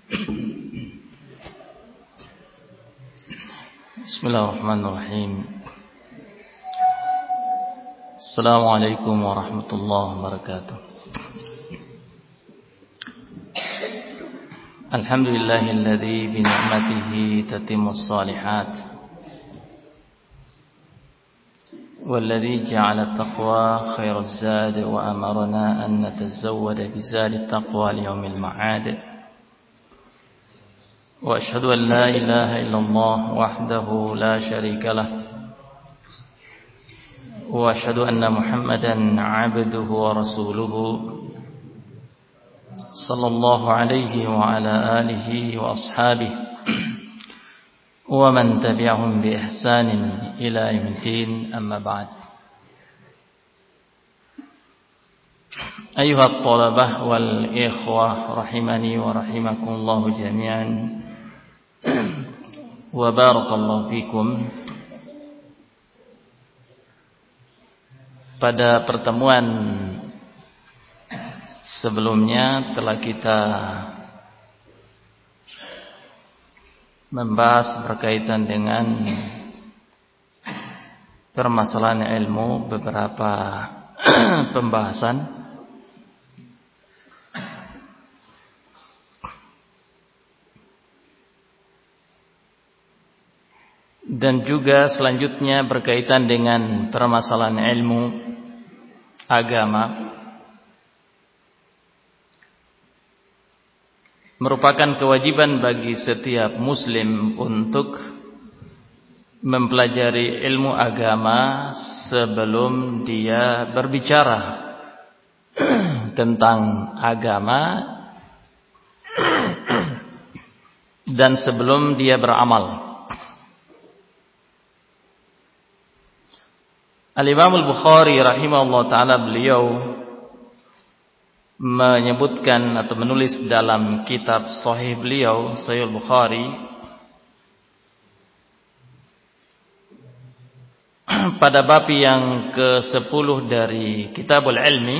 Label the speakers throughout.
Speaker 1: Bismillahirrahmanirrahim. Assalamualaikum warahmatullahi wabarakatuh. Alhamdulillahilladzi bi ni'matihi tatimmus shalihat. والذي جعل التقوى خير الزاد وأمرنا أن نتزود بزاد التقوى ليوم المعاد وأشهد أن لا إله إلا الله وحده لا شريك له وأشهد أن محمدا عبده ورسوله صلى الله عليه وعلى آله وأصحابه ومن تبعهم بإحسان إلى يوم الدين أما بعد. أيها الطلبة والإخوة رحمني ورحمكم الله جميعا وبارك الله فيكم. Pada pertemuan sebelumnya telah kita membahas berkaitan dengan permasalahan ilmu beberapa pembahasan dan juga selanjutnya berkaitan dengan permasalahan ilmu agama. Merupakan kewajiban bagi setiap muslim untuk mempelajari ilmu agama sebelum dia berbicara tentang agama dan sebelum dia beramal. Al-Imam Al-Bukhari rahimahullah ta'ala, beliau menyebutkan atau menulis dalam kitab sahih beliau, Sahih Al-Bukhari, pada bab yang ke-10 dari Kitabul Ilmi,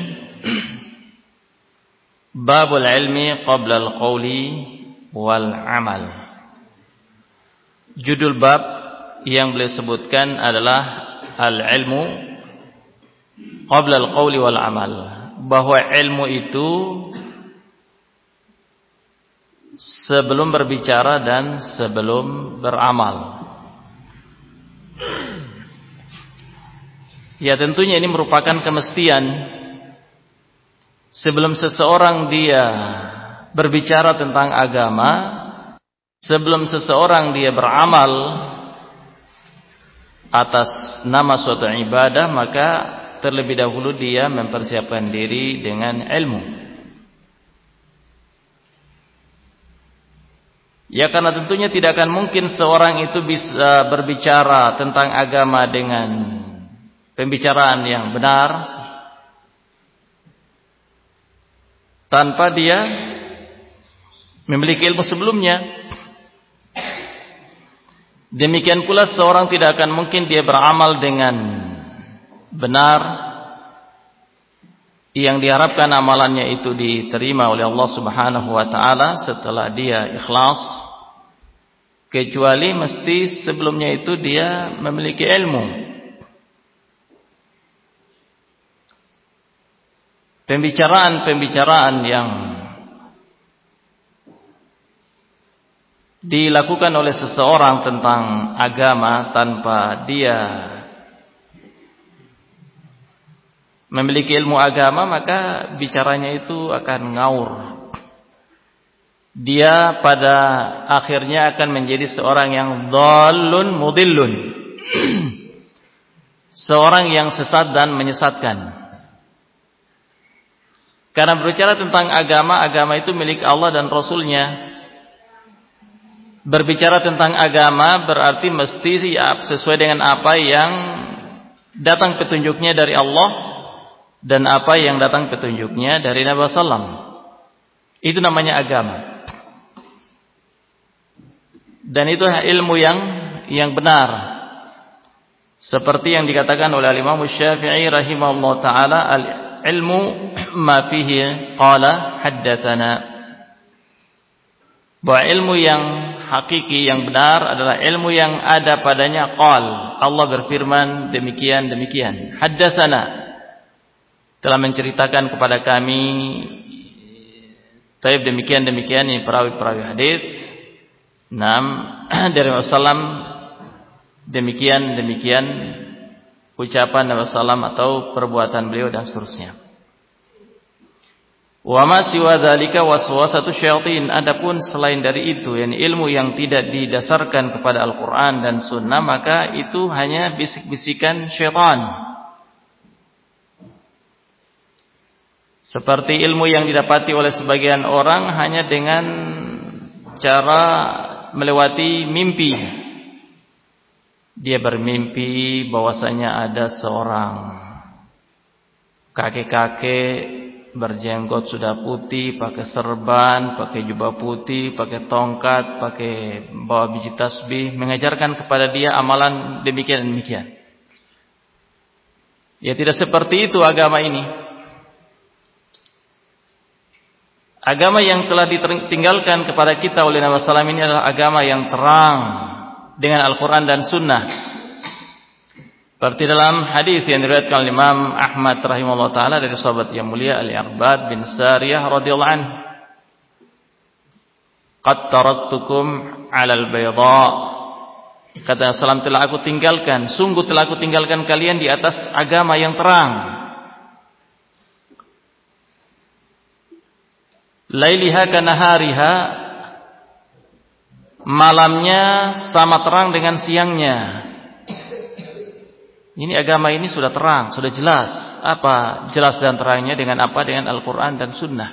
Speaker 1: Babul Ilmi Qabla Al-Qawli Wal Amal. Judul bab yang beliau sebutkan adalah Al-Ilmu Qabla Al-Qawli Wal Amal, bahwa ilmu itu sebelum berbicara dan sebelum beramal. Ya, tentunya ini merupakan kemestian. Sebelum seseorang dia berbicara tentang agama, sebelum seseorang dia beramal atas nama suatu ibadah, maka terlebih dahulu dia mempersiapkan diri dengan ilmu. Ya, karena tentunya tidak akan mungkin seorang itu bisa berbicara tentang agama dengan pembicaraan yang benar tanpa dia memiliki ilmu sebelumnya. Demikian pula seorang tidak akan mungkin dia beramal dengan benar yang diharapkan amalannya itu diterima oleh Allah Subhanahu wa taala setelah dia ikhlas, kecuali mesti sebelumnya itu dia memiliki ilmu. Pembicaraan yang dilakukan oleh seseorang tentang agama tanpa dia memiliki ilmu agama, maka bicaranya itu akan ngaur. Dia pada akhirnya akan menjadi seorang yang dhallun mudillun, seorang yang sesat dan menyesatkan. Karena berbicara tentang agama, agama itu milik Allah dan Rasulnya. Berbicara tentang agama berarti mesti sesuai dengan apa yang datang petunjuknya dari Allah dan apa yang datang petunjuknya dari Nabi SAW. Itu namanya agama. Dan itu ilmu yang benar. Seperti yang dikatakan oleh Imam Syafi'i rahimahullah ta'ala, al-ilmu ma fihi qala haddatsana. bahwa ilmu yang hakiki, yang benar adalah ilmu yang ada padanya qal. Allah berfirman demikian demikian. Haddatsana, telah menceritakan kepada kami, taib demikian demikian, ini perawi-perawi hadis. Dari Rasulullah demikian demikian ucapan Nabi sallam atau perbuatan beliau dan seterusnya. Wa ma siwa dzalika waswasatu syayatin, adapun selain dari itu, yakni ilmu yang tidak didasarkan kepada Al-Qur'an dan Sunnah, maka itu hanya bisik-bisikan syaitan. Seperti ilmu yang didapati oleh sebagian orang hanya dengan cara melewati mimpi. Dia bermimpi bahwasanya ada seorang kakek-kakek berjenggot sudah putih, pakai serban, pakai jubah putih, pakai tongkat, pakai bawa biji tasbih, mengajarkan kepada dia amalan demikian demikian. Ya, tidak seperti itu agama ini. Agama yang telah ditinggalkan kepada kita oleh Nabi sallallahu alaihi wasallam ini adalah agama yang terang dengan Al-Quran dan Sunnah. Seperti dalam hadis yang diriwayatkan oleh Imam Ahmad rahimahullah taala dari sahabat yang mulia Al-Irbad bin Sariyah radhiyallahu anhu, "Qad taraktukum 'alal bayda." Kata Rasulullah, telah aku tinggalkan, sungguh telah aku tinggalkan kalian di atas agama yang terang. Lailiha kanahariha, malamnya sama terang dengan siangnya. Ini agama ini sudah terang, sudah jelas. Apa jelas dan terangnya? Dengan apa? Dengan Al-Quran dan Sunnah.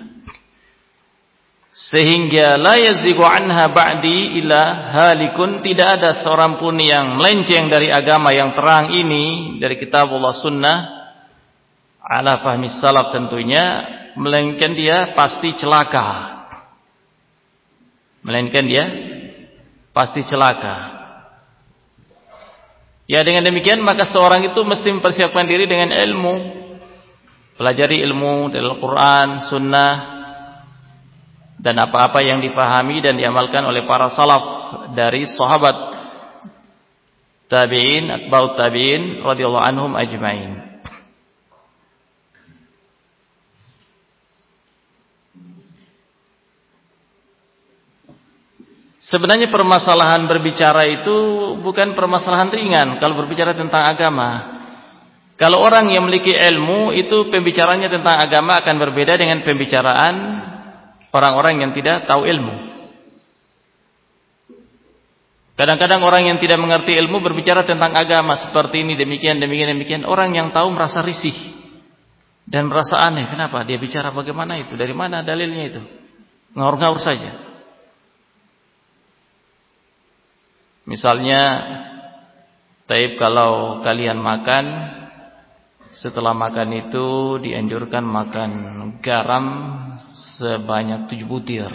Speaker 1: Sehingga la yazigu anha ba'di illa halikun, tidak ada seorang pun yang melenceng dari agama yang terang ini, dari kitabullah Sunnah, ala fahmi salaf tentunya, melainkan dia pasti celaka. Melainkan dia pasti celaka. Ya, dengan demikian maka seorang itu mesti mempersiapkan diri dengan ilmu. Pelajari ilmu dari Al-Quran, Sunnah, dan apa-apa yang dipahami dan diamalkan oleh para salaf dari sahabat tabi'in, atba'ut tabi'in radhiyallahu anhum ajma'in. Sebenarnya permasalahan berbicara itu bukan permasalahan ringan kalau berbicara tentang agama. Kalau orang yang memiliki ilmu itu pembicaranya tentang agama akan berbeda dengan pembicaraan orang-orang yang tidak tahu ilmu. Kadang-kadang orang yang tidak mengerti ilmu berbicara tentang agama seperti ini, demikian, demikian, demikian. Orang yang tahu merasa risih dan merasa aneh. Kenapa? Dia bicara bagaimana itu? Dari mana dalilnya itu? Ngaur-ngaur saja. Misalnya, taib kalau kalian makan, setelah makan itu dianjurkan makan garam sebanyak 7 butir.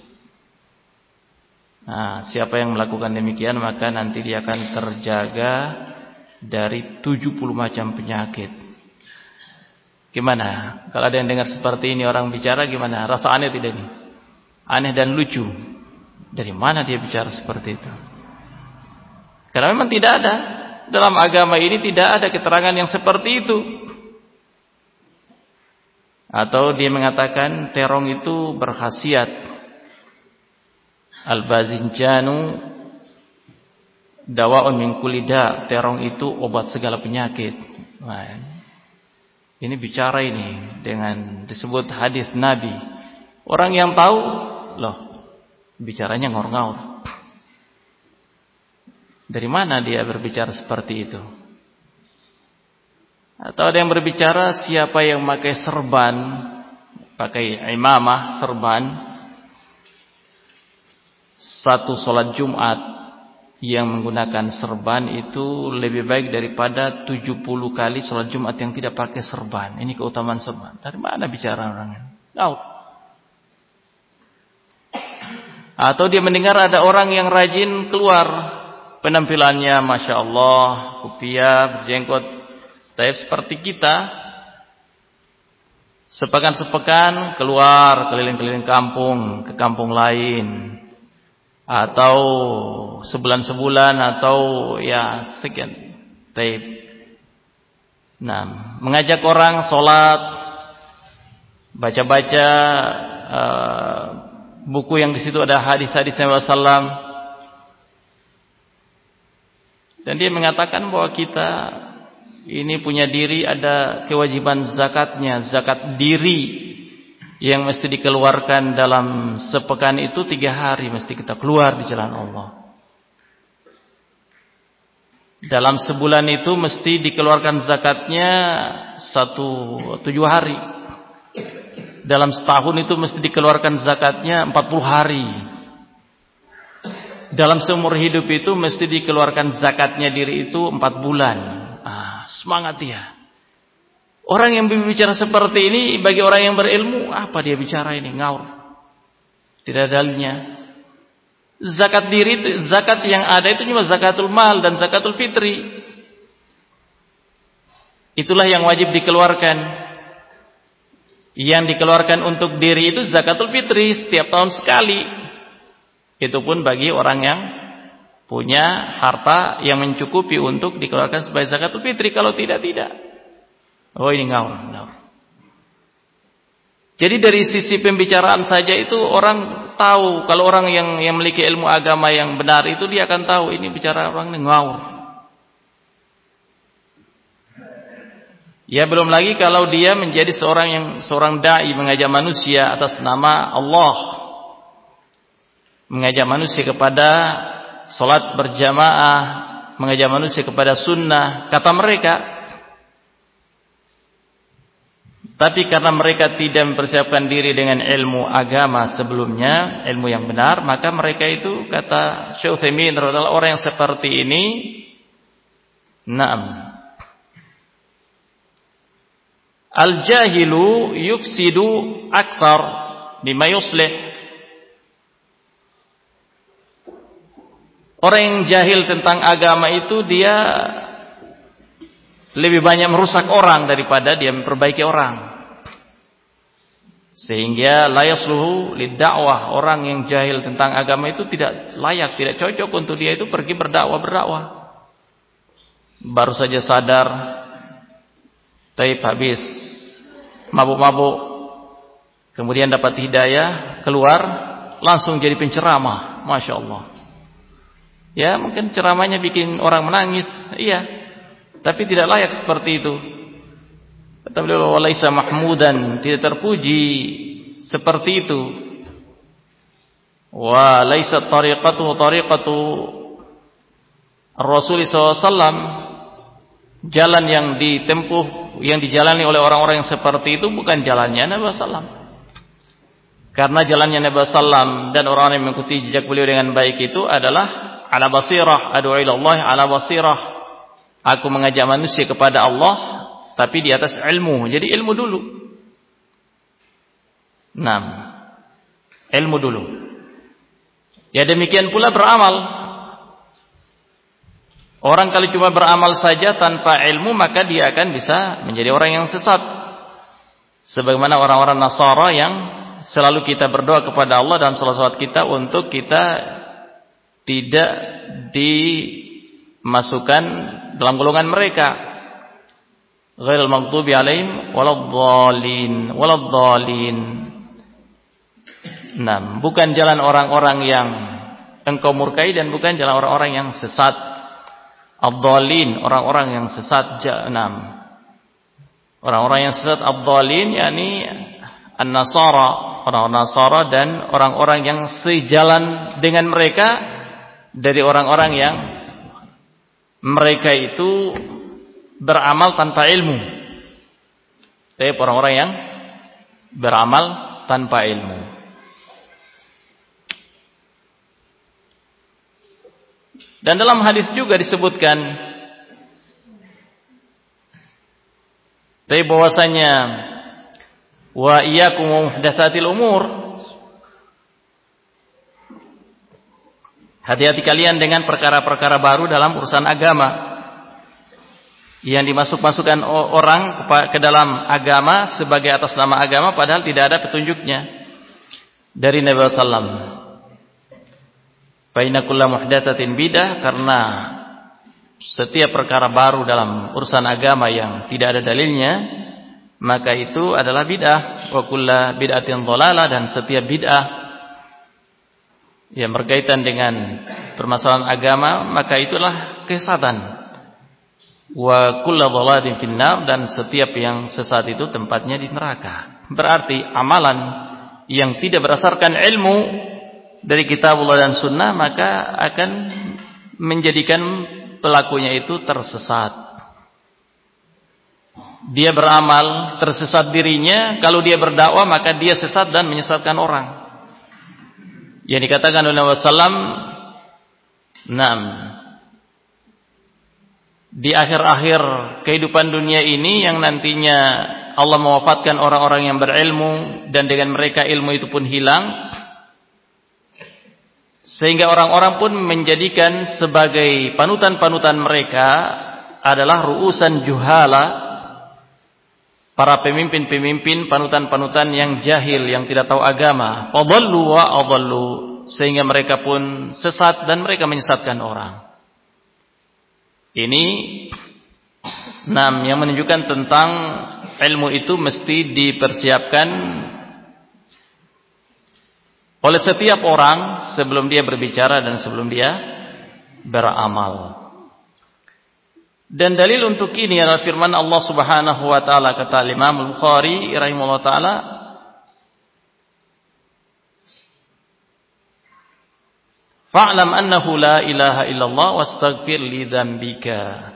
Speaker 1: Nah, siapa yang melakukan demikian maka nanti dia akan terjaga dari 70 macam penyakit. Gimana? Kalau ada yang dengar seperti ini orang bicara, gimana? Rasa aneh tidak ini? Aneh dan lucu. Dari mana dia bicara seperti itu? Karena memang tidak ada, dalam agama ini tidak ada keterangan yang seperti itu. Atau dia mengatakan terong itu berkhasiat. Al-bazinjanu dawa'un min kulli da', terong itu obat segala penyakit. Nah, ini bicara ini dengan disebut hadis Nabi. Orang yang tahu, loh, bicaranya ngor-ngor. Dari mana dia berbicara seperti itu? Atau ada yang berbicara siapa yang pakai serban, pakai imamah, serban, satu sholat Jumat yang menggunakan serban itu lebih baik daripada 70 kali sholat Jumat yang tidak pakai serban. Ini keutamaan serban. Dari mana bicara orangnya? Tahu. Atau dia mendengar ada orang yang rajin keluar, penampilannya Masya Allah, kupiah, berjenggot, tapi seperti kita, sepekan-sepekan keluar keliling-keliling kampung, ke kampung lain, atau sebulan-sebulan atau ya sekian. Taib. Nah, mengajak orang sholat, baca-baca buku yang di situ ada hadis-hadis Nabi SAW, dan dia mengatakan bahwa kita ini punya diri, ada kewajiban zakatnya, zakat diri yang mesti dikeluarkan dalam sepekan itu 3 hari mesti kita keluar di jalan Allah. Dalam sebulan itu mesti dikeluarkan zakatnya 7 hari. Dalam setahun itu mesti dikeluarkan zakatnya 40 hari. Dalam seumur hidup itu mesti dikeluarkan zakatnya diri itu 4 bulan. Semangat dia. Orang yang berbicara seperti ini bagi orang yang berilmu, apa dia bicara ini? Ngaur. Tidak ada dalilnya. Zakat diri itu, zakat yang ada itu cuma zakatul mal dan zakatul fitri. Itulah yang wajib dikeluarkan. Yang dikeluarkan untuk diri itu zakatul fitri setiap tahun sekali. Itu pun bagi orang yang punya harta yang mencukupi untuk dikeluarkan sebagai zakatul fitri. Kalau tidak. Oh, ini ngawur. Jadi dari sisi pembicaraan saja itu orang tahu. Kalau orang yang memiliki ilmu agama yang benar itu dia akan tahu ini bicara orang ini ngawur. Ya, belum lagi kalau dia menjadi seorang dai mengajak manusia atas nama Allah, mengajak manusia kepada salat berjamaah, mengajak manusia kepada sunnah, kata mereka. Tapi karena mereka tidak mempersiapkan diri dengan ilmu agama sebelumnya, ilmu yang benar, maka mereka itu, kata Syekh Utsaimin radhiyallahu, orang yang seperti ini, na'am, al-jahilu yufsidu akthar mimma yuslih. Orang yang jahil tentang agama itu dia lebih banyak merusak orang daripada dia memperbaiki orang. Sehingga la yasluhu lid-da'wah. Orang yang jahil tentang agama itu tidak layak, tidak cocok untuk dia itu pergi berdakwah. Baru saja sadar, taib habis mabuk-mabuk, kemudian dapat hidayah, keluar langsung jadi penceramah. Masya Allah. Ya, mungkin ceramahnya bikin orang menangis, iya, tapi tidak layak seperti itu. Kata beliau, walaisa mahmudan, tidak terpuji seperti itu. Wa laisa tariqatu Rasul SAW, jalan yang ditempuh, yang dijalani oleh orang-orang yang seperti itu bukan jalannya Nabi SAW. Karena jalannya Nabi SAW dan orang-orang yang mengikuti jejak beliau dengan baik itu adalah ala basirah, ad'u ila Allah ala basirah. Aku mengajak manusia kepada Allah tapi di atas ilmu. Jadi ilmu dulu. Nah, ilmu dulu. Ya demikian pula beramal. Orang kalau cuma beramal saja tanpa ilmu, maka dia akan bisa menjadi orang yang sesat. Sebagaimana orang-orang Nasara yang selalu kita berdoa kepada Allah dalam salat-salat kita untuk kita tidak dimasukkan dalam golongan mereka. Ghairil maghdubi alaihim waladdallin. Nah, bukan jalan orang-orang yang engkau murkai dan bukan jalan orang-orang yang sesat. Ad-dallin, orang-orang yang sesat. Orang-orang yang sesat ad-dallin yakni an-nasara, orang-orang Nasara dan orang-orang yang sejalan dengan mereka dari orang-orang yang mereka itu beramal tanpa ilmu. Tapi orang-orang yang beramal tanpa ilmu. Dan dalam hadis juga disebutkan bahwasanya wa iyyakum muhdatsatil umur, hati-hati kalian dengan perkara-perkara baru dalam urusan agama yang dimasuk-masukkan orang ke dalam agama sebagai atas nama agama padahal tidak ada petunjuknya dari Nabi sallallahu alaihi wasallam. Fa inna kulla muhdatsatin bidah, karena setiap perkara baru dalam urusan agama yang tidak ada dalilnya, maka itu adalah bid'ah. Wa kullu bid'atin dhalalah, dan setiap bid'ah yang berkaitan dengan permasalahan agama maka itulah kesesatan. Wa kullu dhalalatin finnar, dan setiap yang sesat itu tempatnya di neraka. Berarti amalan yang tidak berdasarkan ilmu dari kitabullah dan sunnah maka akan menjadikan pelakunya itu tersesat. Dia beramal, tersesat dirinya. Kalau dia berdakwah maka dia sesat dan menyesatkan orang. Yang dikatakan oleh Nabi sallam, di akhir-akhir kehidupan dunia ini yang nantinya Allah mewafatkan orang-orang yang berilmu, dan dengan mereka ilmu itu pun hilang, sehingga orang-orang pun menjadikan sebagai panutan-panutan mereka adalah ru'usan juhala, para pemimpin-pemimpin, panutan-panutan yang jahil, yang tidak tahu agama. Fadallu wa adallu, sehingga mereka pun sesat dan mereka menyesatkan orang. Ini yang menunjukkan tentang ilmu itu mesti dipersiapkan oleh setiap orang sebelum dia berbicara dan sebelum dia beramal. Dan dalil untuk ini adalah firman Allah Subhanahu wa taala, kata Imam Al-Bukhari rahimahullah taala, fa'lam annahu la ilaha illallah wastaghfir li dzambika.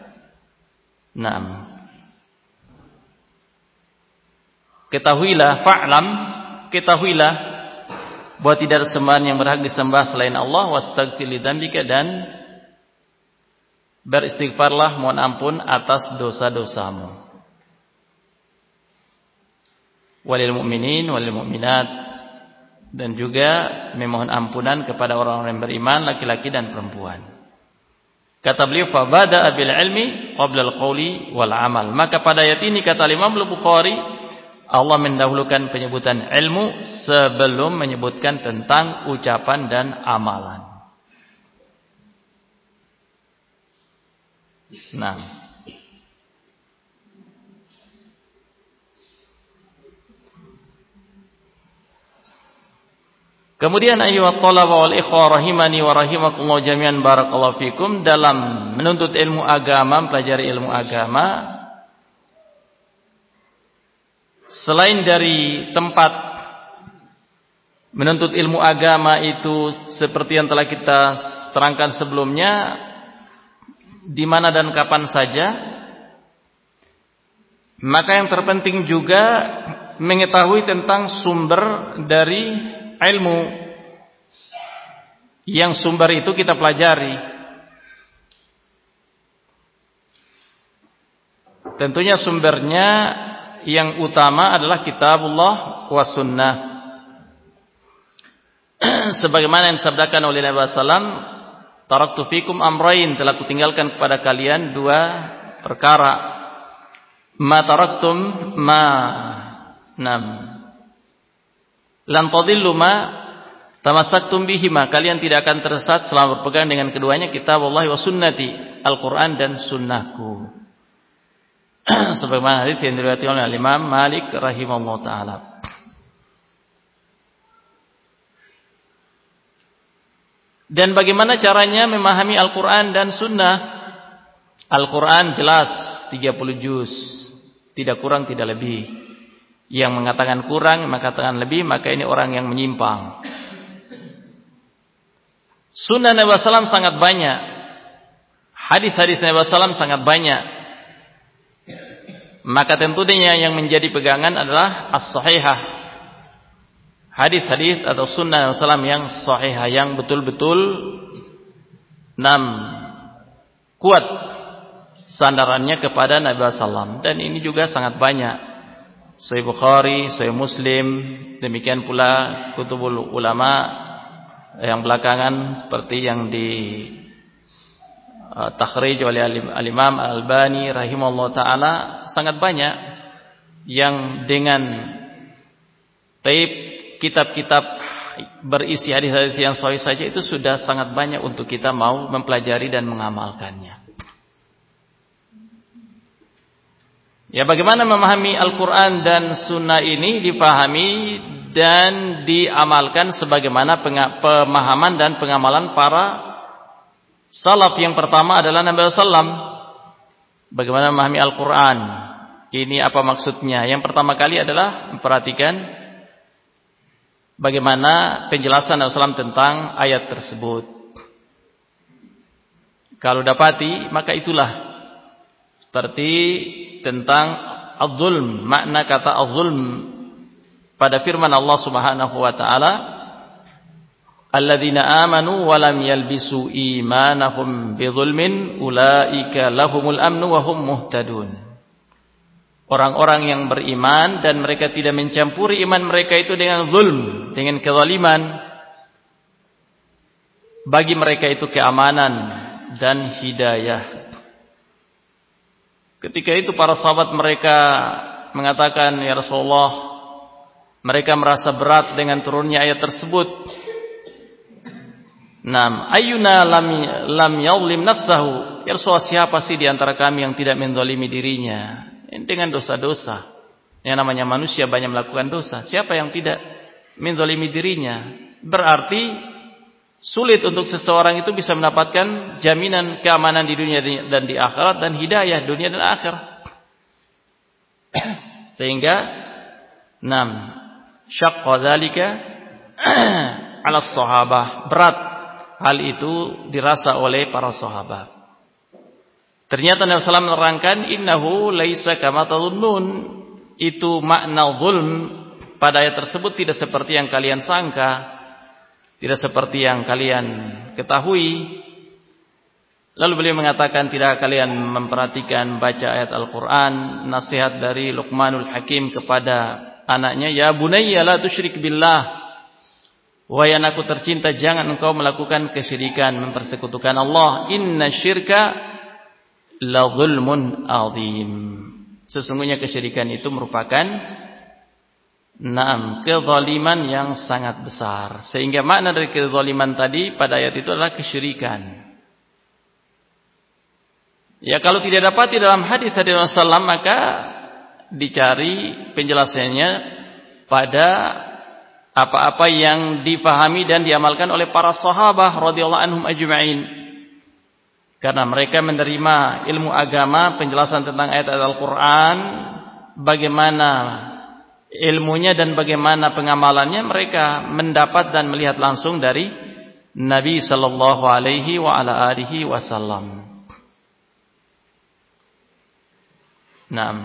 Speaker 1: Ketahuilah, fa'lam, ketahuilah bahwa tidak ada sembahan yang berhak disembah selain Allah, wastaghfir li dzambika, dan beristighfarlah, mohon ampun atas dosa-dosamu. Walil mu'minin walil mu'minat, dan juga memohon ampunan kepada orang-orang yang beriman, laki-laki dan perempuan. Kata beliau, fa bada'a bil ilmi qabla al-qawli wal amal. Maka pada ayat ini kata Imam Al-Bukhari, Allah mendahulukan penyebutan ilmu sebelum menyebutkan tentang ucapan dan amalan. Kemudian ayyuhat thalaba wal ikhwa rahimani wa rahimakumullah jami'an, barakallahu fikum, dalam menuntut ilmu agama, mempelajari ilmu agama, selain dari tempat menuntut ilmu agama itu seperti yang telah kita terangkan sebelumnya, di mana dan kapan saja, maka yang terpenting juga mengetahui tentang sumber dari ilmu yang sumber itu kita pelajari. Tentunya sumbernya yang utama adalah kitabullah wa sunnah. Sebagaimana yang disabdakan oleh Nabi sallam, taraktu fikum amrain, telah kutinggalkan kepada kalian dua perkara. Ma taraktum lan tadillu ma tamassaktum bihima, kalian tidak akan tersesat selama berpegang dengan keduanya, kitabullah wa sunnati, Al-Qur'an dan sunnahku. Sebagaimana hadis yang diriwayatkan oleh Imam Malik rahimahullah taala. Dan bagaimana caranya memahami Al-Qur'an dan sunnah? Al-Qur'an jelas 30 juz, tidak kurang tidak lebih. Yang mengatakan kurang, mengatakan lebih, maka ini orang yang menyimpang. Sunnah Nabi sallallahu sangat banyak. Hadis-hadis Nabi sallallahu sangat banyak. Maka tentunya yang menjadi pegangan adalah as-sahihah, hadis-hadis atau sunnah Nabi sallallahu yang sahihah, yang betul-betul kuat sandarannya kepada Nabi sallallahu. Dan ini juga sangat banyak. Sahih Bukhari, Sahih Muslim, demikian pula kutubul ulama yang belakangan seperti yang di takhrij oleh Al-Imam Al-Albani rahimahullah taala, sangat banyak yang dengan taib kitab-kitab berisi hadis-hadis yang sahih saja itu sudah sangat banyak untuk kita mau mempelajari dan mengamalkannya. Ya, bagaimana memahami Al-Quran dan Sunnah ini dipahami dan diamalkan sebagaimana pemahaman dan pengamalan para salaf. Yang pertama adalah Nabi SAW. Bagaimana memahami Al-Quran? Ini apa maksudnya? Yang pertama kali adalah memperhatikan bagaimana penjelasan Nabi SAW tentang ayat tersebut. Kalau dapati, maka itulah seperti tentang az-zulm, makna kata az-zulm pada firman Allah Subhanahu wa taala, alladzina amanu wa lam yalbisu imanahum bidzulmin ulaika lahumul amnu wa hum muhtadun. Orang-orang yang beriman dan mereka tidak mencampuri iman mereka itu dengan zulm, dengan kezaliman, bagi mereka itu keamanan dan hidayah. Ketika itu para sahabat mereka mengatakan, ya Rasulullah, mereka merasa berat dengan turunnya ayat tersebut. Naam, ayyuna lam yadhlim nafsahu. Ya Rasulullah, siapa sih di antara kami yang tidak menzalimi dirinya dengan dosa-dosa? Yang namanya manusia banyak melakukan dosa. Siapa yang tidak menzalimi dirinya? Berarti sulit untuk seseorang itu bisa mendapatkan jaminan keamanan di dunia dan di akhirat, dan hidayah dunia dan akhirat. Sehingga syaqqa dzalika 'ala sahabah, berat hal itu dirasa oleh para sahabat. Ternyata Nabi sallallahu alaihi wasallam menerangkan, innahu laisa kama tadhunnun, itu makna zulm pada ayat tersebut tidak seperti yang kalian sangka, tidak seperti yang kalian ketahui. Lalu beliau mengatakan, tidak kalian memperhatikan baca ayat Al-Quran, nasihat dari Luqmanul Hakim kepada anaknya, ya bunayya la tusyrik billah, wahai anakku tercinta, jangan engkau melakukan kesyirikan, mempersekutukan Allah. Inna syirka la zulmun azim, sesungguhnya kesyirikan itu merupakan kezaliman yang sangat besar. Sehingga makna dari kezaliman tadi pada ayat itu adalah kesyirikan. Ya, kalau tidak dapat di dalam hadis dari Rasulullah, maka dicari penjelasannya pada apa-apa yang dipahami dan diamalkan oleh para sahabat radhiyallahu anhum ajma'in. Karena mereka menerima ilmu agama, penjelasan tentang ayat-ayat Al-Quran, bagaimana ilmunya dan bagaimana pengamalannya, mereka mendapat dan melihat langsung dari Nabi sallallahu alaihi wa ala alihi wasallam. Naam.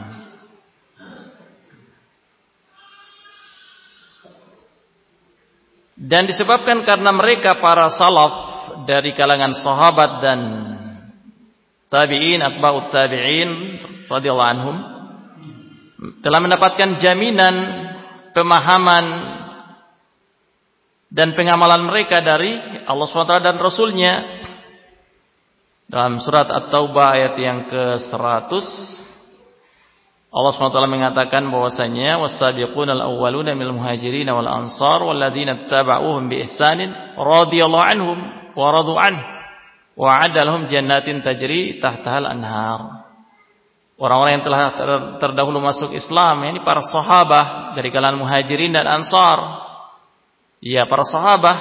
Speaker 1: Dan disebabkan karena mereka para salaf dari kalangan sahabat dan tabi'in, atba'ut tabi'in radhiyallahu anhum, telah mendapatkan jaminan pemahaman dan pengamalan mereka dari Allah SWT dan Rasulnya. Dalam surat At-Taubah ayat yang ke-100, Allah SWT mengatakan bahwasanya was-sabiqunal awwaluna minal muhajirin wal ansar walladzina ittaba'uuhum bi ihsanin radhiyallahu anhum wa radu anhu wa 'adda lahum jannatin tajri tahtahal anhar. Orang-orang yang telah terdahulu masuk Islam, ini para sahabat dari kalangan muhajirin dan ansar. Ya, para sahabat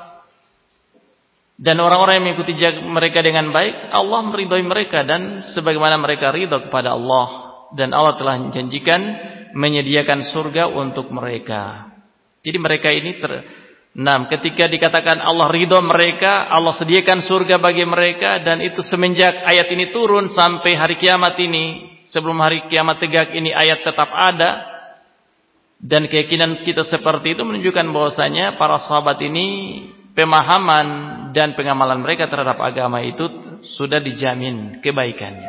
Speaker 1: dan orang-orang yang mengikuti mereka dengan baik, Allah meridhai mereka dan sebagaimana mereka ridha kepada Allah, dan Allah telah menjanjikan menyediakan surga untuk mereka. Jadi mereka ini ketika dikatakan Allah ridha mereka, Allah sediakan surga bagi mereka, dan itu semenjak ayat ini turun sampai hari kiamat ini. Sebelum hari kiamat tegak ini ayat tetap ada, dan keyakinan kita seperti itu menunjukkan bahwasanya para sahabat ini pemahaman dan pengamalan mereka terhadap agama itu sudah dijamin kebaikannya.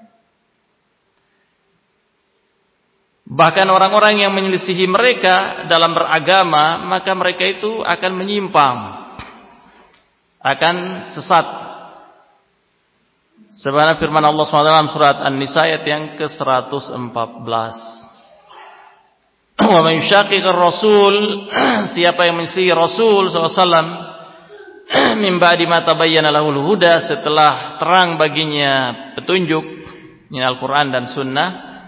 Speaker 1: Bahkan orang-orang yang menyelisihi mereka dalam beragama, maka mereka itu akan menyimpang, akan sesat. Sebagaimana firman Allah SWT dalam surat An-Nisa ayat yang ke-114. Wa man yushaqiqir rasul, siapa yang menyelisihi Rasul SAW min ba'di ma tabayyana lahul huda, setelah terang baginya petunjuk ini Al-Qur'an dan Sunnah,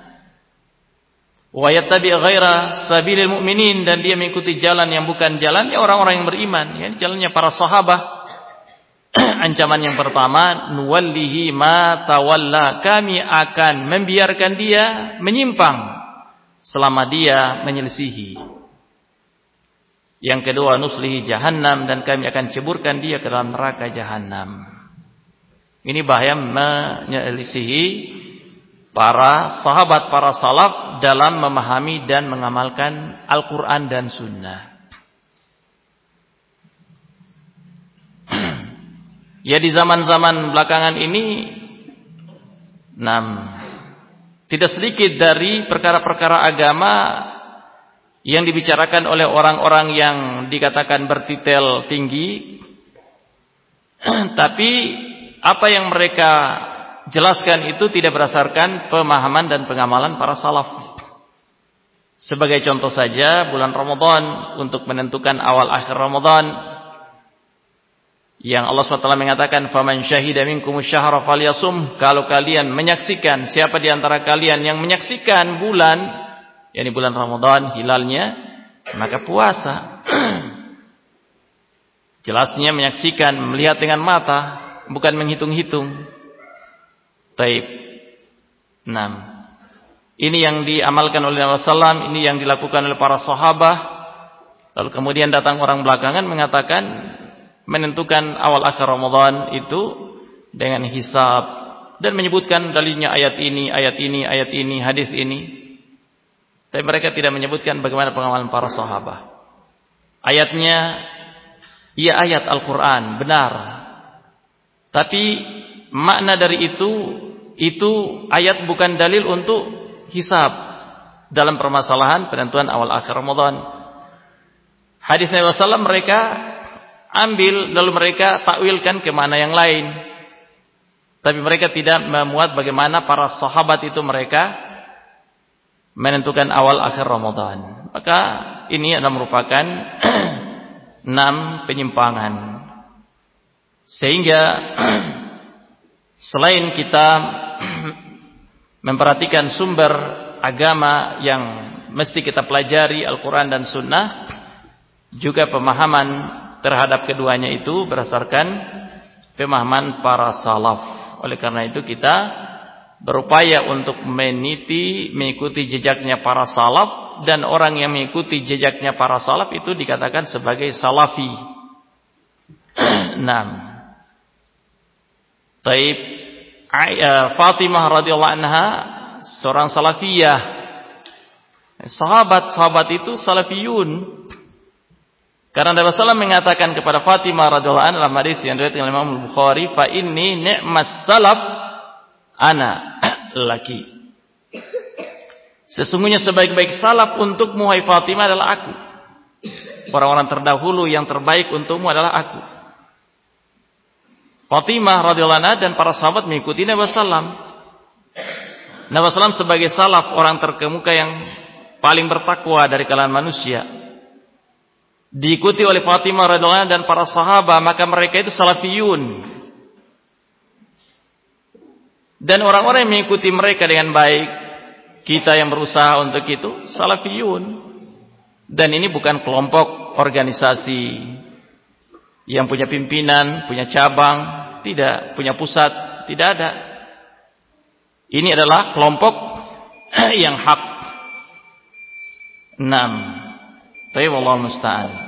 Speaker 1: wa yattabi' ghaira sabilil mu'minin, dan dia mengikuti jalan yang bukan jalannya orang-orang yang beriman, ya jalannya para sahabat. Ancaman yang pertama, nuwallihi ma tawalla, kami akan membiarkan dia menyimpang selama dia menyelisihi. Yang kedua, nuslihi jahannam, dan kami akan ceburkan dia ke dalam neraka jahannam. Ini bahaya menyelisihi para sahabat, para salaf dalam memahami dan mengamalkan Al-Quran dan Sunnah. Ya, di zaman-zaman belakangan ini, tidak sedikit dari perkara-perkara agama yang dibicarakan oleh orang-orang yang dikatakan bertitel tinggi, tapi apa yang mereka jelaskan itu tidak berdasarkan pemahaman dan pengamalan para salaf. Sebagai contoh saja, bulan Ramadan, untuk menentukan awal akhir Ramadan, yang Allah SWT mengatakan, faman syahida minkumus syahra falyasum, kalau kalian menyaksikan, siapa di antara kalian yang menyaksikan bulan, yakni bulan Ramadan hilalnya, maka puasa. Jelasnya menyaksikan, melihat dengan mata, bukan menghitung-hitung. Taib. 6. Ini yang diamalkan oleh Nabi SAW, ini yang dilakukan oleh para sahabat. Lalu kemudian datang orang belakangan mengatakan menentukan awal akhir Ramadan itu dengan hisab, dan menyebutkan dalilnya ayat ini, ayat ini, ayat ini, hadis ini. Tapi mereka tidak menyebutkan bagaimana pengamalan para sahabat. Ayatnya, ia ayat Al-Quran, benar. Tapi makna dari itu ayat bukan dalil untuk hisab dalam permasalahan penentuan awal akhir Ramadan. Hadis Nabi SAW mereka ambil, lalu mereka takwilkan ke mana yang lain. Tapi mereka tidak memuat bagaimana para sahabat itu mereka menentukan awal akhir Ramadan. Maka ini adalah merupakan 6 penyimpangan. Sehingga selain kita memperhatikan sumber agama yang mesti kita pelajari, Al-Quran dan Sunnah, juga pemahaman terhadap keduanya itu berdasarkan pemahaman para salaf. Oleh karena itu kita berupaya untuk mengikuti jejaknya para salaf, dan orang yang mengikuti jejaknya para salaf itu dikatakan sebagai salafi. 6. Taib. Fatimah radhiyallahu anha seorang salafiyah. Sahabat-sahabat itu salafiyun. Karena Nabi SAW mengatakan kepada Fatimah radhiyallahu anha dalam hadis yang diriwayatkan oleh Imam Bukhari, fa inni ni'mas salaf ana laki. Sesungguhnya sebaik-baik salaf untukmu hai Fatimah adalah aku. Orang-orang terdahulu yang terbaik untukmu adalah aku. Fatimah radhiyallahu anha dan para sahabat mengikuti Nabi SAW. Nabi SAW sebagai salaf, orang terkemuka yang paling bertakwa dari kalangan manusia, diikuti oleh Fatimah radhiyallahu anha dan para sahabat, maka mereka itu salafiyun. Dan orang-orang yang mengikuti mereka dengan baik, kita yang berusaha untuk itu, salafiyun. Dan ini bukan kelompok organisasi yang punya pimpinan, punya cabang, tidak, punya pusat, tidak ada. Ini adalah kelompok yang hak. 6. Tapi wallahu musta'an.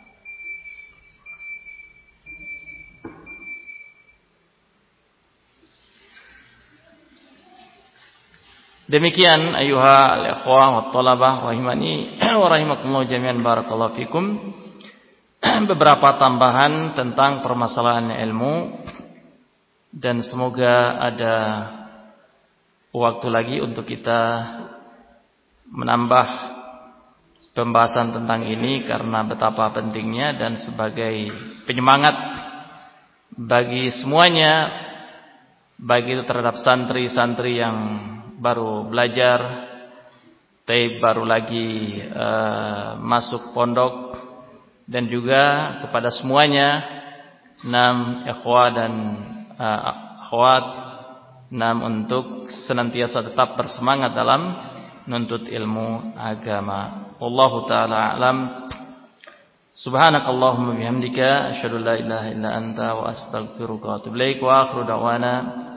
Speaker 1: Demikian ayuha al-ikhwah wa talabah rahimani wa rahimakumullah jami'an, barakallahu fikum, beberapa tambahan tentang permasalahan ilmu, dan semoga ada waktu lagi untuk kita menambah pembahasan tentang ini karena betapa pentingnya, dan sebagai penyemangat bagi semuanya, bagi terhadap santri-santri yang baru belajar, Taib baru lagi masuk pondok, dan juga kepada semuanya ikhwah dan akhwat untuk senantiasa tetap bersemangat dalam menuntut ilmu agama. Wallahu taala a'lam. Subhanakallahumma bihamdika asyhadu an la ilaha illa anta wa astaghfiruka wa atubu ilaik. Wa akhiru da'wana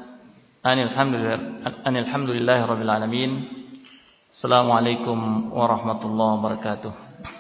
Speaker 1: anil hamdulillahi rabbil alamin. Assalamualaikum warahmatullahi wabarakatuh.